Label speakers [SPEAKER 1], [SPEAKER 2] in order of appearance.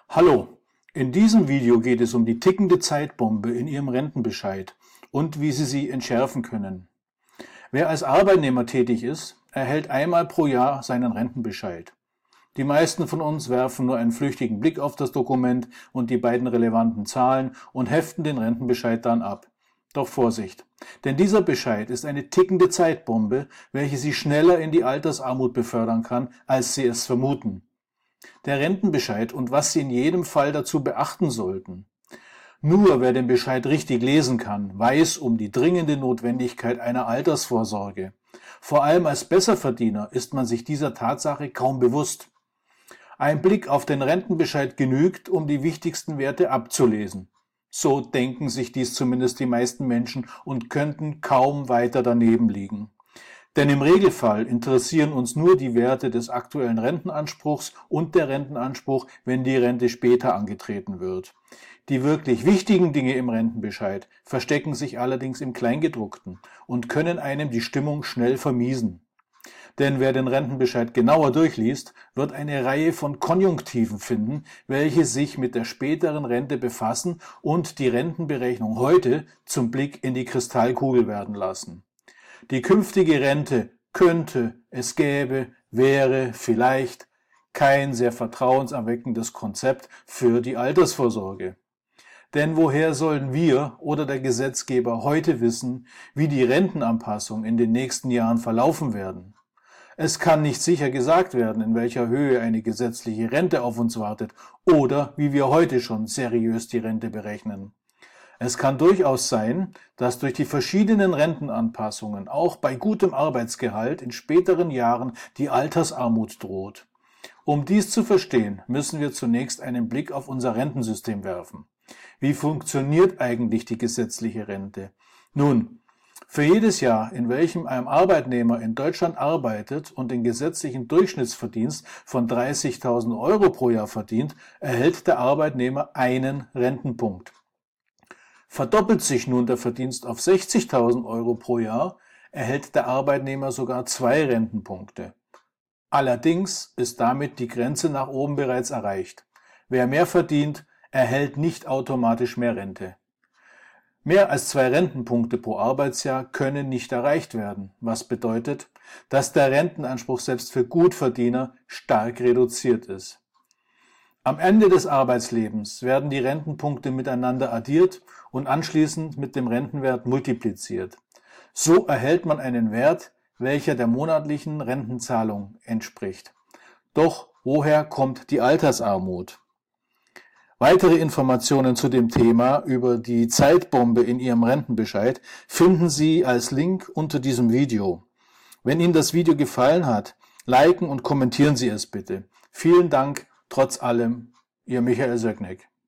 [SPEAKER 1] Hallo, in diesem Video geht es um die tickende Zeitbombe in Ihrem Rentenbescheid und wie Sie sie entschärfen können. Wer als Arbeitnehmer tätig ist, erhält einmal pro Jahr seinen Rentenbescheid. Die meisten von uns werfen nur einen flüchtigen Blick auf das Dokument und die beiden relevanten Zahlen und heften den Rentenbescheid dann ab. Doch Vorsicht, denn dieser Bescheid ist eine tickende Zeitbombe, welche Sie schneller in die Altersarmut befördern kann, als Sie es vermuten. Der Rentenbescheid und was Sie in jedem Fall dazu beachten sollten. Nur wer den Bescheid richtig lesen kann, weiß um die dringende Notwendigkeit einer Altersvorsorge. Vor allem als Besserverdiener ist man sich dieser Tatsache kaum bewusst. Ein Blick auf den Rentenbescheid genügt, um die wichtigsten Werte abzulesen. So denken sich dies zumindest die meisten Menschen und könnten kaum weiter daneben liegen. Denn im Regelfall interessieren uns nur die Werte des aktuellen Rentenanspruchs und der Rentenanspruch, wenn die Rente später angetreten wird. Die wirklich wichtigen Dinge im Rentenbescheid verstecken sich allerdings im Kleingedruckten und können einem die Stimmung schnell vermiesen. Denn wer den Rentenbescheid genauer durchliest, wird eine Reihe von Konjunktiven finden, welche sich mit der späteren Rente befassen und die Rentenberechnung heute zum Blick in die Kristallkugel werden lassen. Die künftige Rente könnte, es gäbe, wäre, vielleicht kein sehr vertrauenserweckendes Konzept für die Altersvorsorge. Denn woher sollen wir oder der Gesetzgeber heute wissen, wie die Rentenanpassung in den nächsten Jahren verlaufen werden? Es kann nicht sicher gesagt werden, in welcher Höhe eine gesetzliche Rente auf uns wartet oder wie wir heute schon seriös die Rente berechnen. Es kann durchaus sein, dass durch die verschiedenen Rentenanpassungen auch bei gutem Arbeitsgehalt in späteren Jahren die Altersarmut droht. Um dies zu verstehen, müssen wir zunächst einen Blick auf unser Rentensystem werfen. Wie funktioniert eigentlich die gesetzliche Rente? Nun, für jedes Jahr, in welchem ein Arbeitnehmer in Deutschland arbeitet und den gesetzlichen Durchschnittsverdienst von 30.000 Euro pro Jahr verdient, erhält der Arbeitnehmer einen Rentenpunkt. Verdoppelt sich nun der Verdienst auf 60.000 Euro pro Jahr, erhält der Arbeitnehmer sogar 2 Rentenpunkte. Allerdings ist damit die Grenze nach oben bereits erreicht. Wer mehr verdient, erhält nicht automatisch mehr Rente. Mehr als 2 Rentenpunkte pro Arbeitsjahr können nicht erreicht werden, was bedeutet, dass der Rentenanspruch selbst für Gutverdiener stark reduziert ist. Am Ende des Arbeitslebens werden die Rentenpunkte miteinander addiert und anschließend mit dem Rentenwert multipliziert. So erhält man einen Wert, welcher der monatlichen Rentenzahlung entspricht. Doch woher kommt die Altersarmut? Weitere Informationen zu dem Thema über die Zeitbombe in Ihrem Rentenbescheid finden Sie als Link unter diesem Video. Wenn Ihnen das Video gefallen hat, liken und kommentieren Sie es bitte. Vielen Dank, trotz allem, Ihr Michael Söckneck.